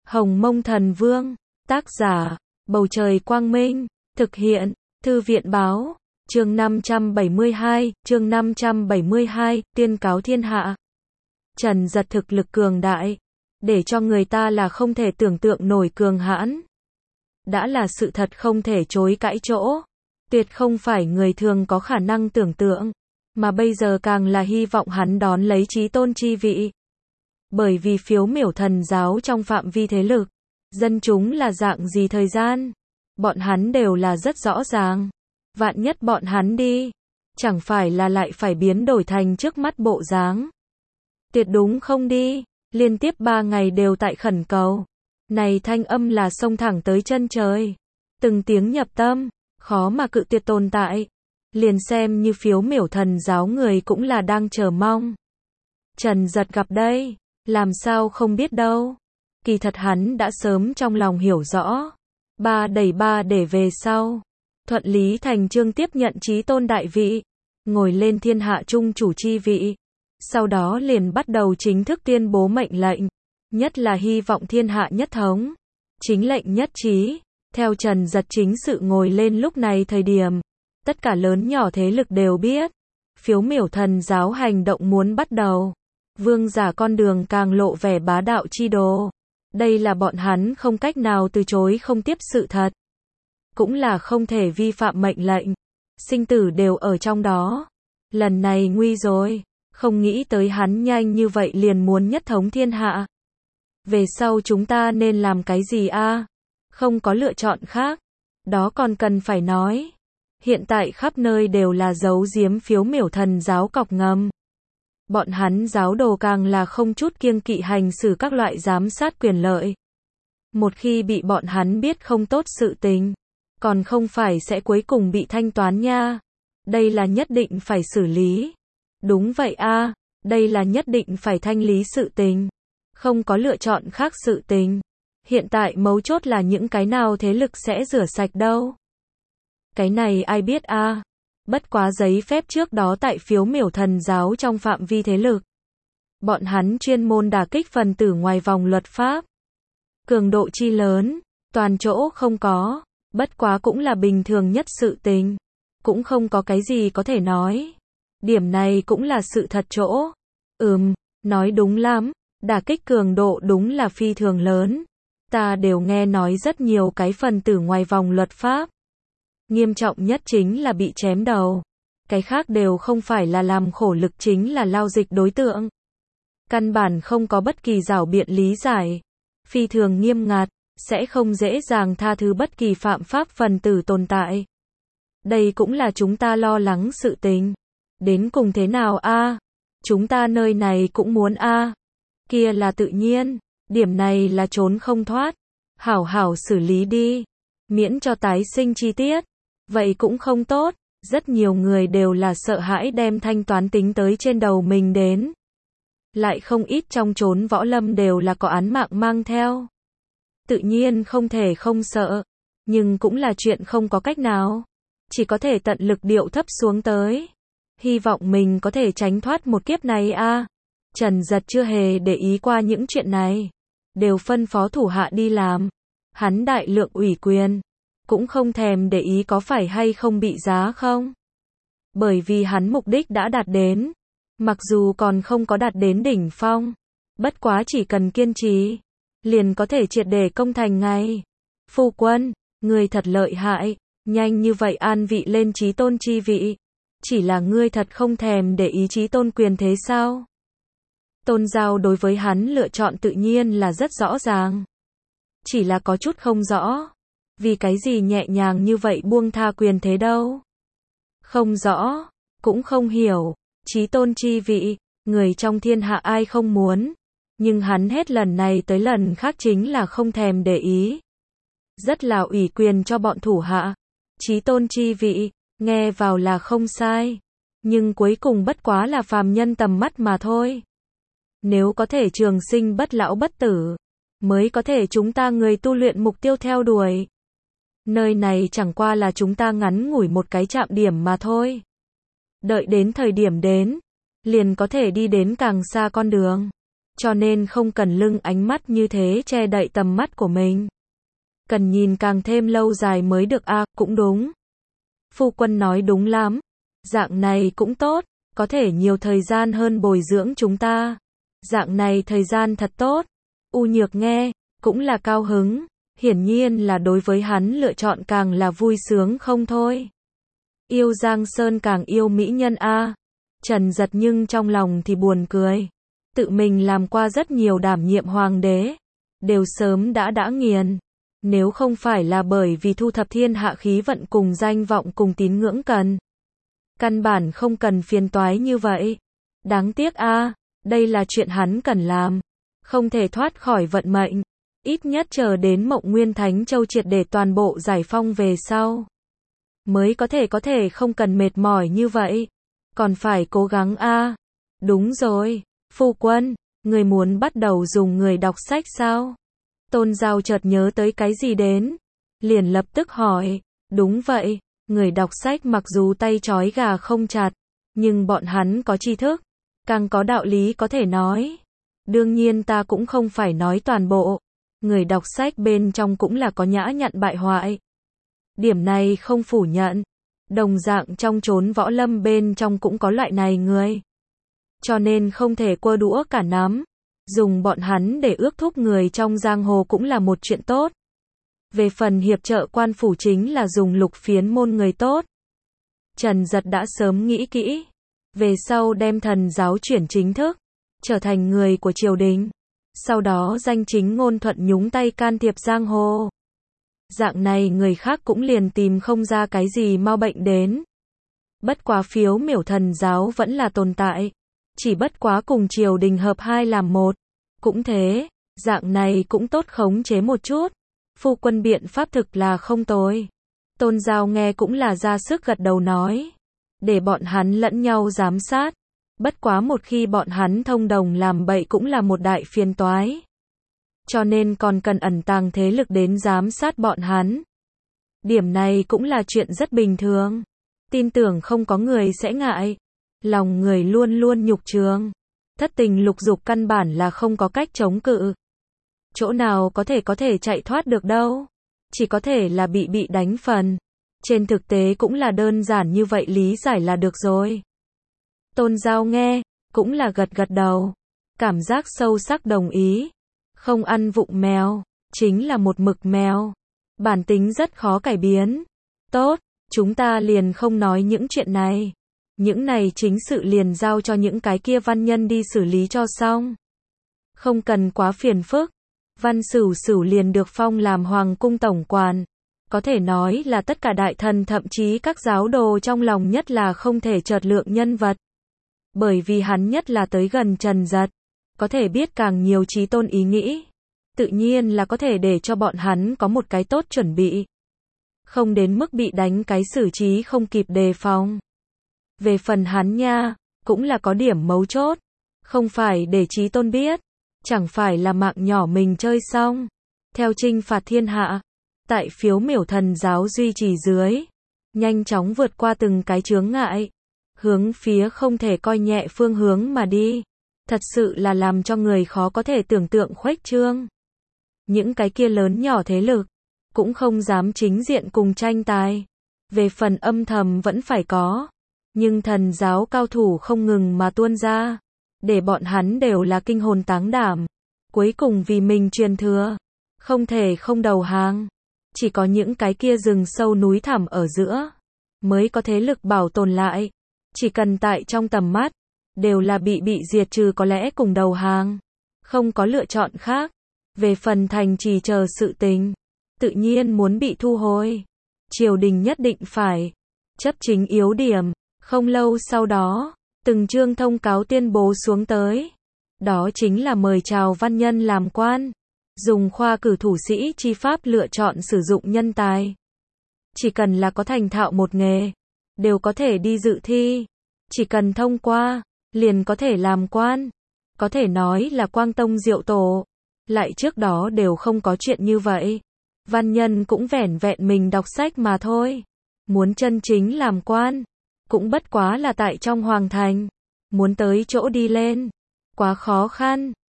Hồng Mông Thần Vương, tác giả, Bầu Trời Quang Minh, thực hiện, Thư viện Báo, chương 572, tuyên cáo thiên hạ. Trần Giật thực lực cường đại, để cho người ta là không thể tưởng tượng nổi cường hãn. Đã là sự thật không thể chối cãi chỗ, tuyệt không phải người thường có khả năng tưởng tượng, mà bây giờ càng là hy vọng hắn đón lấy chí tôn chi vị. Bởi vì phiếu miểu thần giáo trong phạm vi thế lực, dân chúng là dạng gì thời gian, bọn hắn đều là rất rõ ràng. Vạn nhất bọn hắn đi, chẳng phải là lại phải biến đổi thành trước mắt bộ dáng. Tuyệt đúng không đi, liên tiếp 3 ngày đều tại khẩn cầu. Này thanh âm là xông thẳng tới chân trời. Từng tiếng nhập tâm, khó mà cự tuyệt tồn tại. Liền xem như phiếu miểu thần giáo người cũng là đang chờ mong. Trần Giật gặp đây, làm sao không biết đâu. Kỳ thật hắn đã sớm trong lòng hiểu rõ. 3 để về sau. Thuận lý thành chương tiếp nhận chí tôn đại vị, ngồi lên thiên hạ trung chủ chi vị. Sau đó liền bắt đầu chính thức tuyên bố mệnh lệnh, nhất là hy vọng thiên hạ nhất thống, chính lệnh nhất trí. Theo Trần Giật chính sự ngồi lên lúc này thời điểm, tất cả lớn nhỏ thế lực đều biết, phiếu miểu thần giáo hành động muốn bắt đầu. Vương giả con đường càng lộ vẻ bá đạo chi đồ. Đây là bọn hắn không cách nào từ chối không tiếp sự thật. Cũng là không thể vi phạm mệnh lệnh. Sinh tử đều ở trong đó. Lần này nguy rồi. Không nghĩ tới hắn nhanh như vậy liền muốn nhất thống thiên hạ. Về sau chúng ta nên làm cái gì a? Không có lựa chọn khác. Đó còn cần phải nói. Hiện tại khắp nơi đều là giấu giếm phiếu miểu thần giáo cọc ngầm. Bọn hắn giáo đồ càng là không chút kiêng kỵ hành xử các loại giám sát quyền lợi. Một khi bị bọn hắn biết không tốt sự tình, còn không phải sẽ cuối cùng bị thanh toán nha. Đây là nhất định phải xử lý. Đúng vậy a, đây là nhất định phải thanh lý sự tình. Không có lựa chọn khác sự tình. Hiện tại mấu chốt là những cái nào thế lực sẽ rửa sạch đâu. Cái này ai biết a? Bất quá giấy phép trước đó tại phiếu miểu thần giáo trong phạm vi thế lực. Bọn hắn chuyên môn đả kích phần tử ngoài vòng luật pháp. Cường độ chi lớn, toàn chỗ không có. Bất quá cũng là bình thường nhất sự tình. Cũng không có cái gì có thể nói. Điểm này cũng là sự thật chỗ. Nói đúng lắm. Đả kích cường độ đúng là phi thường lớn. Ta đều nghe nói rất nhiều cái phần tử ngoài vòng luật pháp. Nghiêm trọng nhất chính là bị chém đầu. Cái khác đều không phải là làm khổ lực, chính là lao dịch đối tượng. Căn bản không có bất kỳ rảo biện lý giải. Phi thường nghiêm ngặt, sẽ không dễ dàng tha thứ bất kỳ phạm pháp phần tử tồn tại. Đây cũng là chúng ta lo lắng sự tình. Đến cùng thế nào a? Chúng ta nơi này cũng muốn a. Kia là tự nhiên, điểm này là trốn không thoát. Hảo hảo xử lý đi, miễn cho tái sinh chi tiết. Vậy cũng không tốt, rất nhiều người đều là sợ hãi đem thanh toán tính tới trên đầu mình đến. Lại không ít trong chốn võ lâm đều là có án mạng mang theo. Tự nhiên không thể không sợ, nhưng cũng là chuyện không có cách nào. Chỉ có thể tận lực điệu thấp xuống tới. Hy vọng mình có thể tránh thoát một kiếp này a. Trần Giật chưa hề để ý qua những chuyện này. Đều phân phó thủ hạ đi làm. Hắn đại lượng ủy quyền. Cũng không thèm để ý có phải hay không bị giá không. Bởi vì hắn mục đích đã đạt đến. Mặc dù còn không có đạt đến đỉnh phong. Bất quá chỉ cần kiên trì. Liền có thể triệt để công thành ngay. Phu quân, ngươi thật lợi hại. Nhanh như vậy an vị lên chí tôn chi vị. Chỉ là ngươi thật không thèm để ý chí tôn quyền thế sao? Tôn Giao đối với hắn lựa chọn tự nhiên là rất rõ ràng. Chỉ là có chút không rõ. Vì cái gì nhẹ nhàng như vậy buông tha quyền thế đâu? Không rõ, cũng không hiểu. Chí tôn chi vị, người trong thiên hạ ai không muốn. Nhưng hắn hết lần này tới lần khác chính là không thèm để ý. Rất là ủy quyền cho bọn thủ hạ. Chí tôn chi vị, nghe vào là không sai. Nhưng cuối cùng bất quá là phàm nhân tầm mắt mà thôi. Nếu có thể trường sinh bất lão bất tử, mới có thể chúng ta người tu luyện mục tiêu theo đuổi. Nơi này chẳng qua là chúng ta ngắn ngủi một cái chạm điểm mà thôi. Đợi đến thời điểm đến, liền có thể đi đến càng xa con đường. cho nên không cần lưng ánh mắt như thế che đậy tầm mắt của mình. Cần nhìn càng thêm lâu dài mới được cũng đúng. Phu quân nói đúng lắm. Dạng này cũng tốt, có thể nhiều thời gian hơn bồi dưỡng chúng ta. Dạng này thời gian thật tốt. U Nhược nghe, cũng là cao hứng. Hiển nhiên là đối với hắn lựa chọn càng là vui sướng không thôi. Yêu Giang Sơn càng yêu mỹ nhân Trần Giật nhưng trong lòng thì buồn cười. Tự mình làm qua rất nhiều đảm nhiệm hoàng đế. Đều sớm đã nghiền. Nếu không phải là bởi vì thu thập thiên hạ khí vận cùng danh vọng cùng tín ngưỡng cần. Căn bản không cần phiền toái như vậy. Đáng tiếc đây là chuyện hắn cần làm. Không thể thoát khỏi vận mệnh. Ít nhất chờ đến Mộng Nguyên Thánh Châu triệt để toàn bộ giải phong về sau. Mới có thể không cần mệt mỏi như vậy. Còn phải cố gắng Đúng rồi, phu quân, người muốn bắt đầu dùng người đọc sách sao? Tôn Giao chợt nhớ tới cái gì đến. Liền lập tức hỏi, đúng vậy, người đọc sách mặc dù tay trói gà không chặt, nhưng bọn hắn có tri thức, càng có đạo lý có thể nói. Đương nhiên ta cũng không phải nói toàn bộ. Người đọc sách bên trong cũng là có nhã nhặn bại hoại. Điểm này không phủ nhận. Đồng dạng trong chốn võ lâm bên trong cũng có loại này người. Cho nên không thể quơ đũa cả nắm. Dùng bọn hắn để ước thúc người trong giang hồ cũng là một chuyện tốt. Về phần hiệp trợ quan phủ chính là dùng lục phiến môn người tốt. Trần Giật đã sớm nghĩ kỹ. Về sau đem thần giáo chuyển chính thức. Trở thành người của triều đình. Sau đó danh chính ngôn thuận nhúng tay can thiệp giang hồ. Dạng này người khác cũng liền tìm không ra cái gì mau bệnh đến. Bất quá phiếu miểu thần giáo vẫn là tồn tại. Chỉ bất quá cùng triều đình hợp hai làm một. Cũng thế, dạng này cũng tốt khống chế một chút. Phu quân biện pháp thực là không tồi. Tôn Giao nghe cũng là ra sức gật đầu nói. Để bọn hắn lẫn nhau giám sát. Bất quá một khi bọn hắn thông đồng làm bậy cũng là một đại phiền toái. Cho nên còn cần ẩn tàng thế lực đến giám sát bọn hắn. Điểm này cũng là chuyện rất bình thường. Tin tưởng không có người sẽ ngại. Lòng người luôn luôn nhục trường. Thất tình lục dục căn bản là không có cách chống cự. Chỗ nào có thể chạy thoát được đâu. Chỉ có thể là bị đánh phần. Trên thực tế cũng là đơn giản như vậy lý giải là được rồi. Tôn Giao nghe, cũng là gật đầu. Cảm giác sâu sắc đồng ý. Không ăn vụng mèo, chính là một mực mèo. Bản tính rất khó cải biến. Tốt, chúng ta liền không nói những chuyện này. Những này chính sự liền giao cho những cái kia văn nhân đi xử lý cho xong. Không cần quá phiền phức. Văn Sửu Sửu liền được phong làm hoàng cung tổng quản. Có thể nói là tất cả đại thần thậm chí các giáo đồ trong lòng nhất là không thể chợt lượng nhân vật. Bởi vì hắn nhất là tới gần Trần Giật. Có thể biết càng nhiều trí tôn ý nghĩ. Tự nhiên là có thể để cho bọn hắn có một cái tốt chuẩn bị. Không đến mức bị đánh cái xử trí không kịp đề phòng. Về phần hắn nha, cũng là có điểm mấu chốt. Không phải để trí tôn biết. Chẳng phải là mạng nhỏ mình chơi xong. Theo trinh phạt thiên hạ. Tại phiếu miểu thần giáo duy trì dưới. Nhanh chóng vượt qua từng cái chướng ngại. Hướng phía không thể coi nhẹ phương hướng mà đi. Thật sự là làm cho người khó có thể tưởng tượng khuếch trương. Những cái kia lớn nhỏ thế lực. Cũng không dám chính diện cùng tranh tài. Về phần âm thầm vẫn phải có. Nhưng thần giáo cao thủ không ngừng mà tuôn ra. Để bọn hắn đều là kinh hồn táng đảm. Cuối cùng vì mình truyền thừa. Không thể không đầu hàng. Chỉ có những cái kia rừng sâu núi thẳm ở giữa. Mới có thế lực bảo tồn lại. Chỉ cần tại trong tầm mắt. Đều là bị diệt trừ có lẽ cùng đầu hàng. Không có lựa chọn khác. Về phần thành trì chờ sự tình. Tự nhiên muốn bị thu hồi. Triều đình nhất định phải. Chấp chính yếu điểm. Không lâu sau đó. Từng chương thông cáo tuyên bố xuống tới. Đó chính là mời chào văn nhân làm quan. Dùng khoa cử thủ sĩ chi pháp lựa chọn sử dụng nhân tài. Chỉ cần là có thành thạo một nghề. Đều có thể đi dự thi. Chỉ cần thông qua. Liền có thể làm quan. Có thể nói là quang tông diệu tổ. Lại trước đó đều không có chuyện như vậy. Văn nhân cũng vẻn vẹn mình đọc sách mà thôi. Muốn chân chính làm quan. Cũng bất quá là tại trong hoàng thành. Muốn tới chỗ đi lên. Quá khó khăn.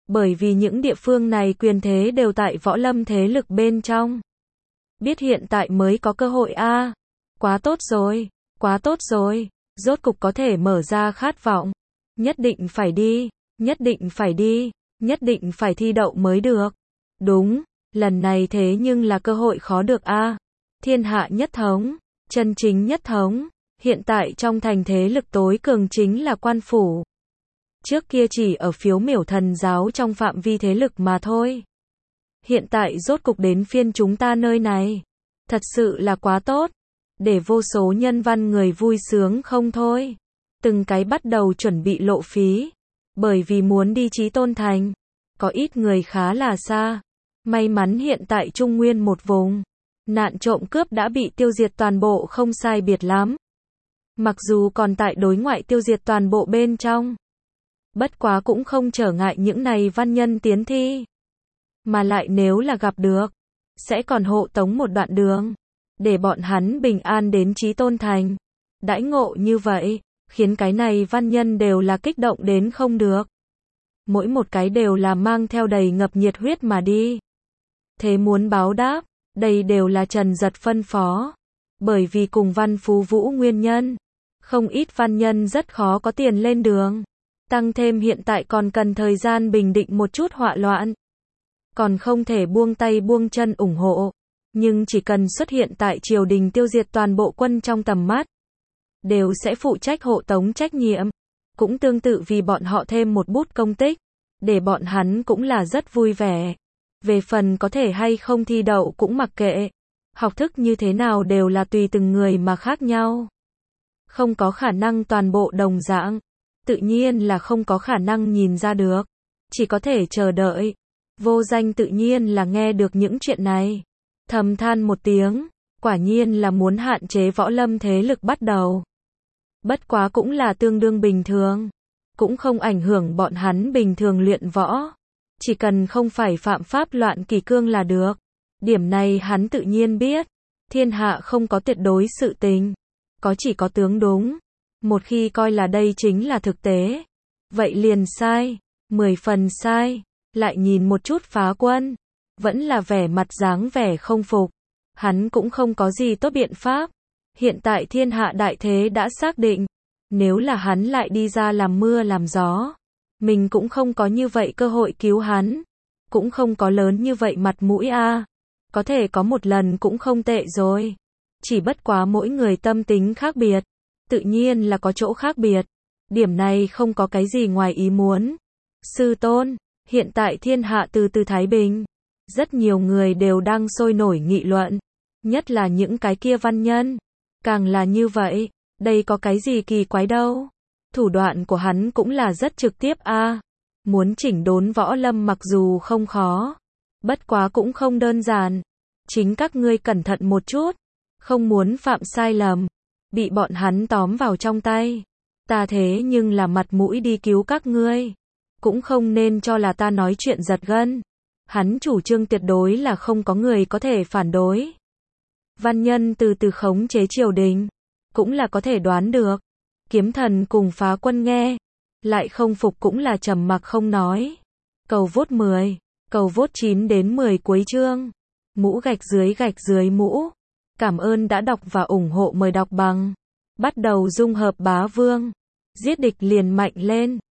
Bởi vì những địa phương này quyền thế đều tại võ lâm thế lực bên trong. Biết hiện tại mới có cơ hội a. Quá tốt rồi, quá tốt rồi, rốt cục có thể mở ra khát vọng. Nhất định phải đi, nhất định phải đi, nhất định phải thi đậu mới được. Đúng, lần này thế nhưng là cơ hội khó được a. Thiên hạ nhất thống, chân chính nhất thống, hiện tại trong thành thế lực tối cường chính là quan phủ. Trước kia chỉ ở phiếu miểu thần giáo trong phạm vi thế lực mà thôi. Hiện tại rốt cục đến phiên chúng ta nơi này. Thật sự là quá tốt. Để vô số nhân văn người vui sướng không thôi. Từng cái bắt đầu chuẩn bị lộ phí. Bởi vì muốn đi Chí Tôn Thành. Có ít người khá là xa. May mắn hiện tại Trung Nguyên một vùng. Nạn trộm cướp đã bị tiêu diệt toàn bộ không sai biệt lắm. Mặc dù còn tại đối ngoại tiêu diệt toàn bộ bên trong. Bất quá cũng không trở ngại những này văn nhân tiến thi. Mà lại nếu là gặp được, sẽ còn hộ tống một đoạn đường, để bọn hắn bình an đến Chí Tôn Thành. Đãi ngộ như vậy, khiến cái này văn nhân đều là kích động đến không được. Mỗi một cái đều là mang theo đầy ngập nhiệt huyết mà đi. Thế muốn báo đáp, đây đều là Trần Giật phân phó. Bởi vì cùng Văn Phú Vũ nguyên nhân, không ít văn nhân rất khó có tiền lên đường. Tăng thêm hiện tại còn cần thời gian bình định một chút họa loạn. Còn không thể buông tay buông chân ủng hộ. Nhưng chỉ cần xuất hiện tại triều đình tiêu diệt toàn bộ quân trong tầm mắt, đều sẽ phụ trách hộ tống trách nhiệm. Cũng tương tự vì bọn họ thêm một bút công tích, để bọn hắn cũng là rất vui vẻ. Về phần có thể hay không thi đậu cũng mặc kệ. Học thức như thế nào đều là tùy từng người mà khác nhau. Không có khả năng toàn bộ đồng dạng. Tự nhiên là không có khả năng nhìn ra được. Chỉ có thể chờ đợi. Vô Danh tự nhiên là nghe được những chuyện này. Thầm than một tiếng. Quả nhiên là muốn hạn chế võ lâm thế lực bắt đầu. Bất quá cũng là tương đương bình thường. Cũng không ảnh hưởng bọn hắn bình thường luyện võ. Chỉ cần không phải phạm pháp loạn kỷ cương là được. Điểm này hắn tự nhiên biết. Thiên hạ không có tuyệt đối sự tình. Có chỉ có tướng đúng. Một khi coi là đây chính là thực tế. Vậy liền sai. 10 phần sai. Lại nhìn một chút Phá Quân. Vẫn là vẻ mặt dáng vẻ không phục. Hắn cũng không có gì tốt biện pháp. Hiện tại thiên hạ đại thế đã xác định. Nếu là hắn lại đi ra làm mưa làm gió. Mình cũng không có như vậy cơ hội cứu hắn. Cũng không có lớn như vậy mặt mũi a. Có thể có một lần cũng không tệ rồi. Chỉ bất quá mỗi người tâm tính khác biệt. Tự nhiên là có chỗ khác biệt. Điểm này không có cái gì ngoài ý muốn. Sư tôn, hiện tại thiên hạ từ từ thái bình. Rất nhiều người đều đang sôi nổi nghị luận. Nhất là những cái kia văn nhân. Càng là như vậy, đây có cái gì kỳ quái đâu. Thủ đoạn của hắn cũng là rất trực tiếp a. Muốn chỉnh đốn võ lâm mặc dù không khó. Bất quá cũng không đơn giản. Chính các ngươi cẩn thận một chút. Không muốn phạm sai lầm. Bị bọn hắn tóm vào trong tay. Ta thế nhưng là mặt mũi đi cứu các ngươi. Cũng không nên cho là ta nói chuyện giật gân. Hắn chủ trương tuyệt đối là không có người có thể phản đối. Văn nhân từ từ khống chế triều đình. Cũng là có thể đoán được. Kiếm Thần cùng Phá Quân nghe. Lại không phục cũng là trầm mặc không nói. Cầu vote 10. Cầu vote 9 đến 10 cuối chương. Mũ gạch dưới mũ. Cảm ơn đã đọc và ủng hộ, mời đọc bằng. Bắt đầu dung hợp bá vương. Giết địch liền mạnh lên.